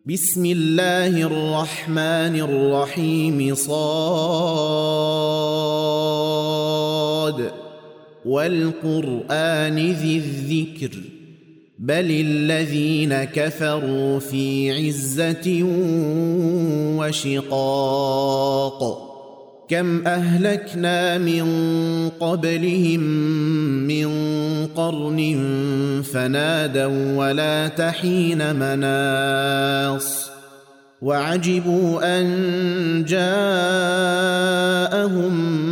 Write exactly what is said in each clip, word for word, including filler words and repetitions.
بسم الله الرحمن الرحيم صاد والقرآن ذي الذكر بل الذين كفروا في عزة وشقاق كم أهلكنا من قبلهم من قرن فنادوا ولا تحين مناص وعجبوا أن جاءهم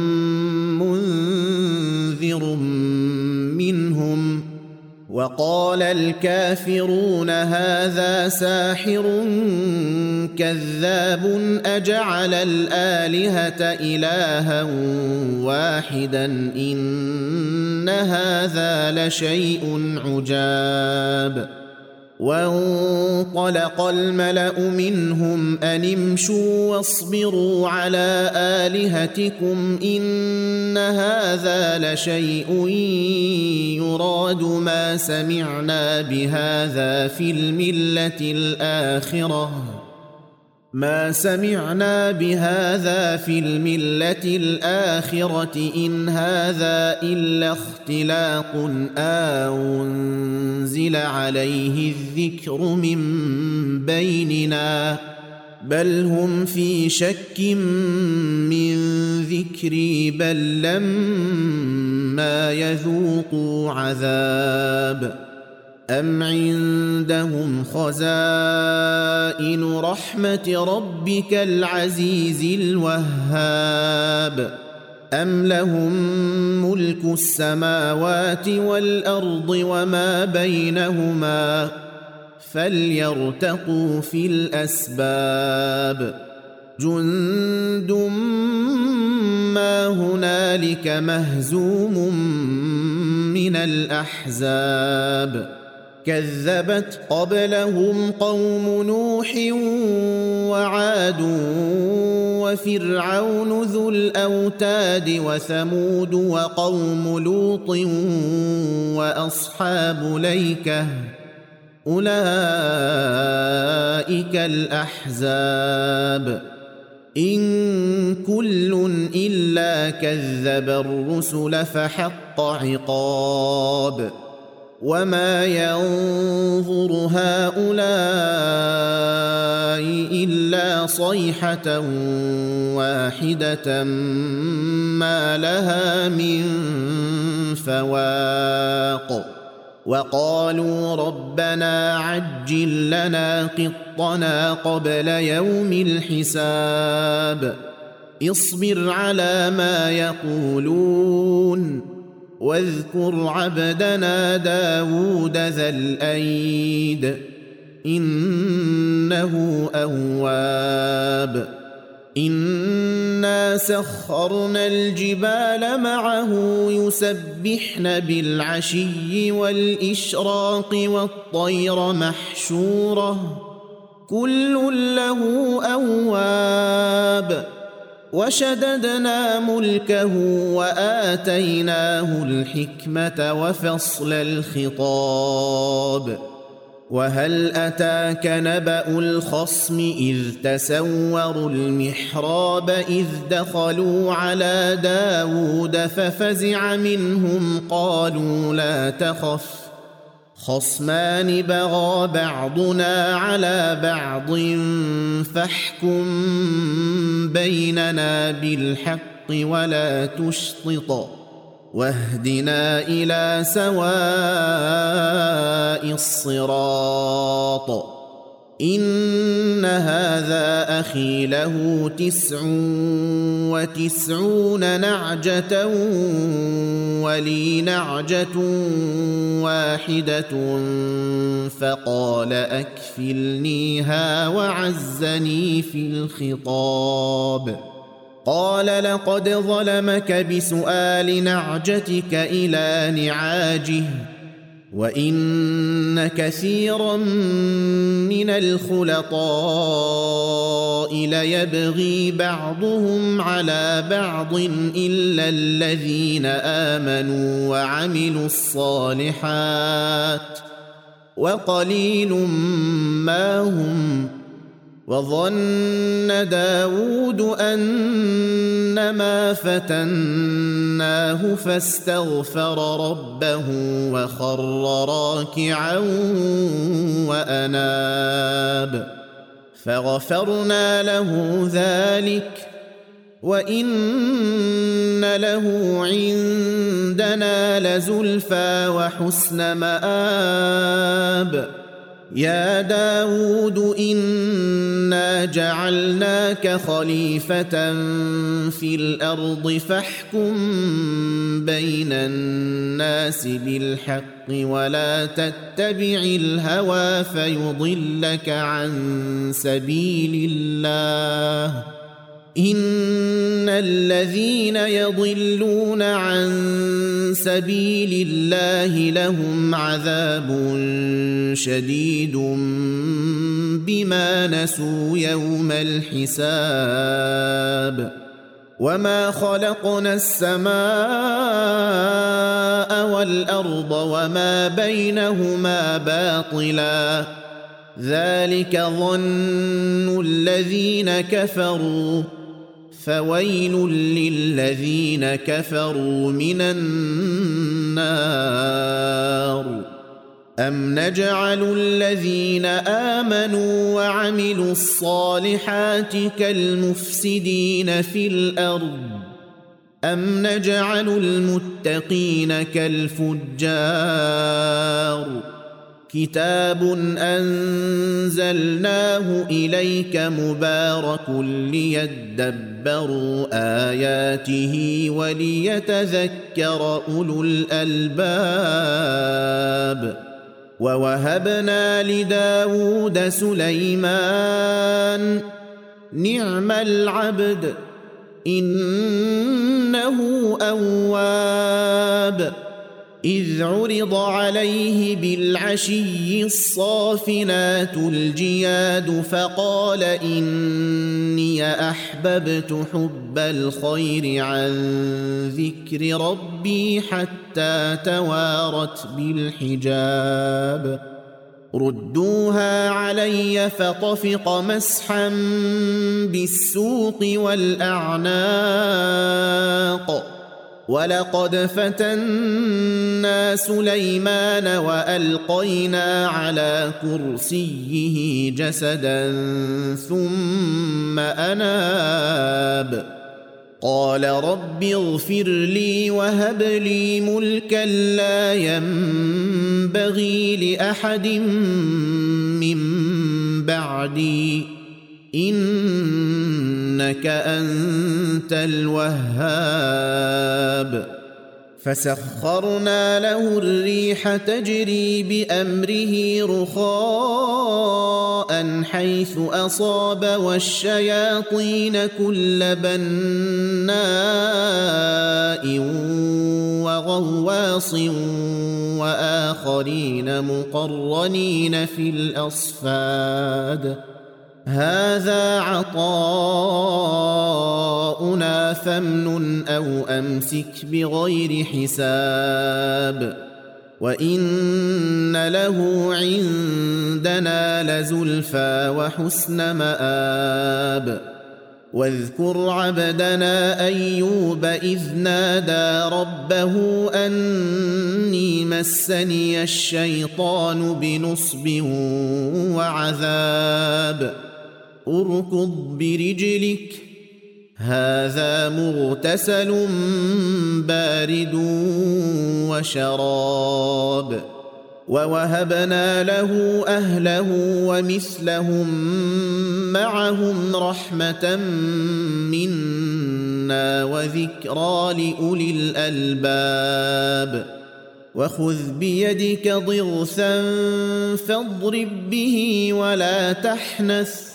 منذر منهم وقال الكافرون هذا ساحر كذاب أجعل الآلهة إلها واحدا إن هذا لشيء عجاب وانطلق الملأ منهم أن امشوا واصبروا على آلهتكم إن هذا لشيء يراد ما سمعنا بهذا في الملة الآخرة ما سمعنا بهذا في الملة الآخرة إن هذا إلا اختلاق أنزل عليه الذكر من بيننا بل هم في شك من ذكري بل لما يذوقوا عذاب أم عندهم خزائن رحمة ربك العزيز الوهاب أم لهم ملك السماوات والأرض وما بينهما فليرتقوا في الأسباب جند ما هنالك مهزوم من الأحزاب كذبت قبلهم قوم نوح وعاد وفرعون ذو الأوتاد وثمود وقوم لوط وأصحاب ليكة أولئك الأحزاب إن كل إلا كذب الرسل فحق عقاب وما ينظر هؤلاء إلا صيحة واحدة ما لها من فواق وقالوا ربنا عجل لنا قطنا قبل يوم الحساب اصبر على ما يقولون واذكر عبدنا داود ذا الأيد إنه أواب إنا سخرنا الجبال معه يسبحن بالعشي والإشراق والطير محشورة كل له أواب وشددنا ملكه وآتيناه الحكمة وفصل الخطاب وهل أتاك نبأ الخصم إذ تسوروا المحراب إذ دخلوا على داود ففزع منهم قالوا لا تخف خصمان بغى بعضنا على بعض فاحكم بيننا بالحق ولا تشطط واهدنا إلى سواء الصراط إن هذا أخي له تسع وتسعون نعجة ولي نعجة واحدة فقال أكفلنيها وعزني في الخطاب قال لقد ظلمك بسؤال نعجتك إلى نعاجه وإن كثيرا من الخلطاء ليبغي بعضهم على بعض إلا الذين آمنوا وعملوا الصالحات وقليل ما هم وظن داود أنما فتناه فاستغفر ربه وخر راكعا وأناب فغفرنا له ذلك وإن له عندنا لزلفى وحسن مآب يا داود إنا جعلناك خليفة في الأرض فاحكم بين الناس بالحق ولا تتبع الهوى فيضلك عن سبيل الله إن الذين يضلون عن سبيل الله لهم عذاب شديد بما نسوا يوم الحساب وما خلقنا السماء والأرض وما بينهما باطلا ذلك ظن الذين كفروا فويل للذين كفروا من النار أم نجعل الذين آمنوا وعملوا الصالحات كالمفسدين في الأرض أم نجعل المتقين كالفجار كتاب أنزلناه إليك مبارك ليدبروا آياته وليتذكر أولو الألباب ووهبنا لداود سليمان نعم العبد إنه أواب إذ عرض عليه بالعشي الصافنات الجياد فقال إني أحببت حب الخير عن ذكر ربي حتى توارت بالحجاب ردوها علي فطفق مسحا بالسوق والأعناق ولقد فتنا سليمان وألقينا على كرسيه جسدا ثم أناب قال رب اغفر لي وهب لي ملكا لا ينبغي لأحد من بعدي إنك أنت الوهاب فسخرنا له الريح تجري بأمره رخاء حيث أصاب والشياطين كل بناء وغواص وآخرين مقرنين في الأصفاد هذا عطاؤنا فامنن أو أمسك بغير حساب وإن له عندنا لزلفى وحسن مآب واذكر عبدنا أيوب إذ نادى ربه أني مسني الشيطان بنصب وعذاب اركض برجلك هذا مغتسل بارد وشراب ووهبنا له أهله ومثلهم معهم رحمة منا وذكرى لأولي الألباب وخذ بيدك ضغثا فاضرب به ولا تحنث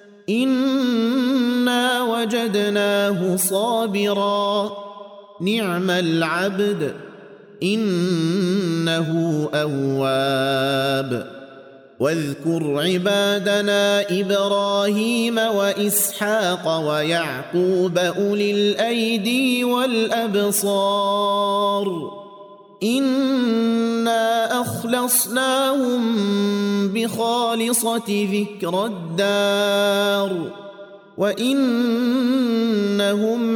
إنا وجدناه صابرا نعم العبد إنه أواب واذكر عبادنا إبراهيم وإسحاق ويعقوب أولي الأيدي والأبصار إنا أخلصناهم بخالصة ذكر الدار وإنهم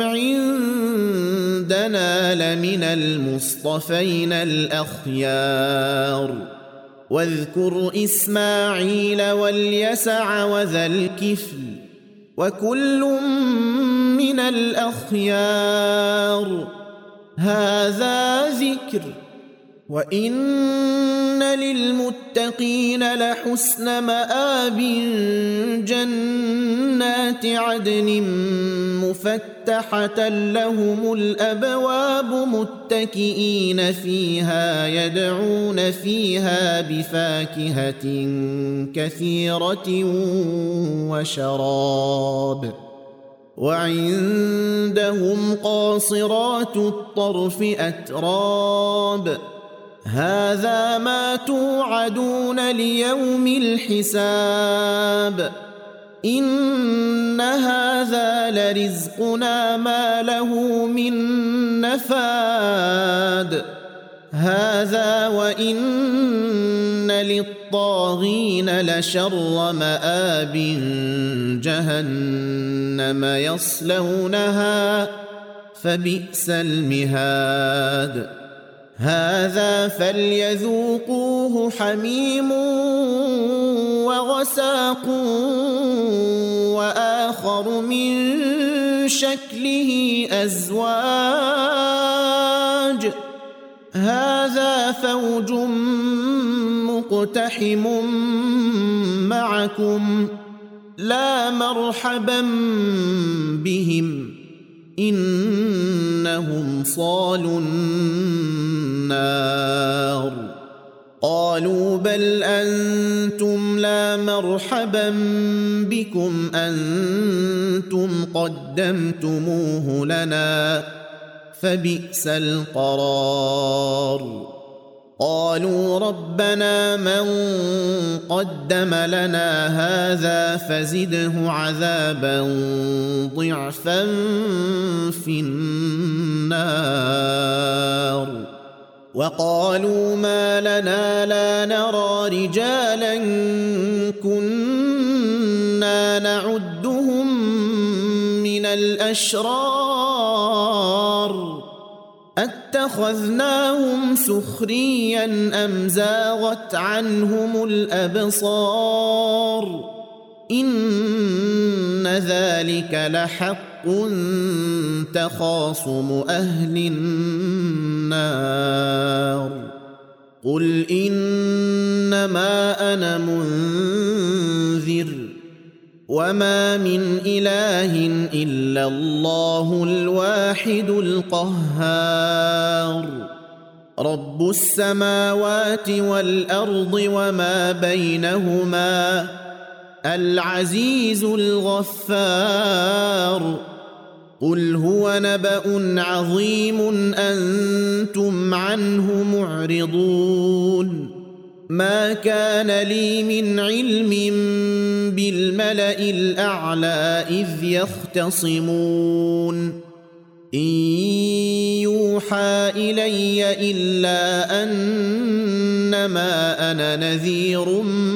عندنا لمن المصطفين الأخيار واذكر إسماعيل واليسع وذا الكفل وكل من الأخيار هذا ذكر وإن للمتقين لحسن مآب جنات عدن مفتحة لهم الأبواب متكئين فيها يدعون فيها بفاكهة كثيرة وشراب وعندهم قاصرات الطرف أتراب هذا ما توعدون ليوم الحساب إن هذا لرزقنا ما له من نفاد هذا وإن للطاغين لشر مآب جهنم يصلونها فبئس المهاد هذا فليذوقوه حميم وغساق وآخر من شكله أزواج هذا فوج مقتحم معكم لا مرحبا بهم إنهم صالوا النار قالوا بل أنتم لا مرحبا بكم أنتم قدمتموه لنا فبئس القرار قالوا ربنا من قدم لنا هذا فزده عذابا ضعفا في النار وقالوا ما لنا لا نرى رجالا كنا نعدهم من الأشرار أتخذناهم سخريا أم زاغت عنهم الأبصار إن ذلك لحق تخاصم أهل النار قل إنما أنا منذر وما من إله إلا الله الواحد القهار رب السماوات والأرض وما بينهما العزيز الغفار قل هو نبأ عظيم أنتم عنه معرضون ما كان لي من علم بالملأ الأعلى إذ يختصمون إن يوحى إلي إلا أنما أنا نذير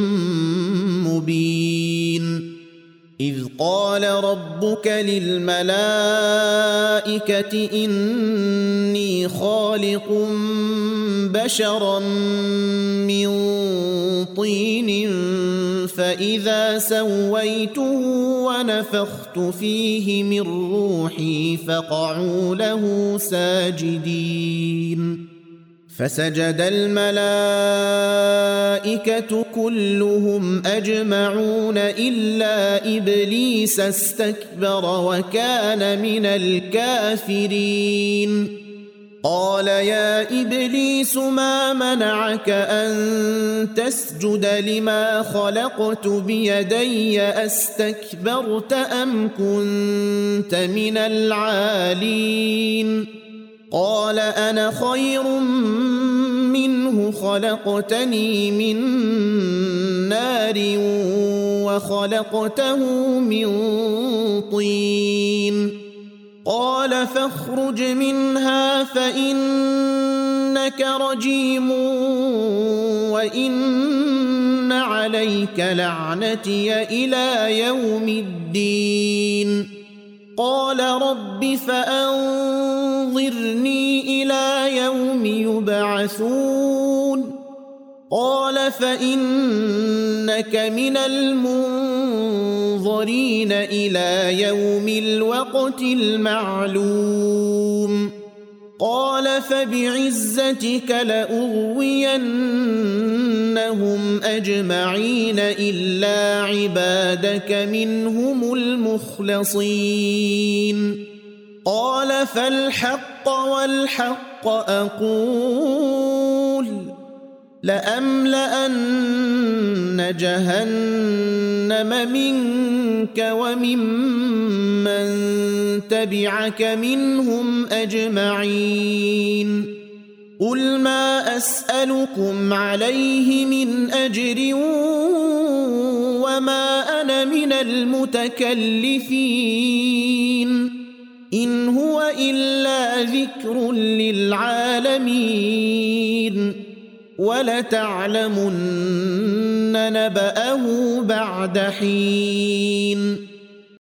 مبين إذ قال ربك للملائكة إني خالق بشرا من طين فإذا سويته ونفخت فيه من روحي فقعوا له ساجدين فسجد الملائكة كلهم أجمعون إلا إبليس استكبر وكان من الكافرين قال يا إبليس ما منعك أن تسجد لما خلقت بيدي أستكبرت أم كنت من العالين قال أنا خير منه خلقتني من نار وخلقته من طين قال فاخرج منها فإن إنك رجيم وإن عليك لعنتي إلى يوم الدين قال رب فأنظرني إلى يوم يبعثون قال فإنك من المنظرين إلى يوم الوقت المعلوم قال فبعزتك لأغوينهم أجمعين إلا عبادك منهم المخلصين قال فالحق والحق أقول لأملأن جهنم منك وممن تبعك منهم أجمعين قل ما أسألكم عليه من أجر وما أنا من المتكلفين إن هو إلا ذكر للعالمين ولتعلمن نبأه بعد حين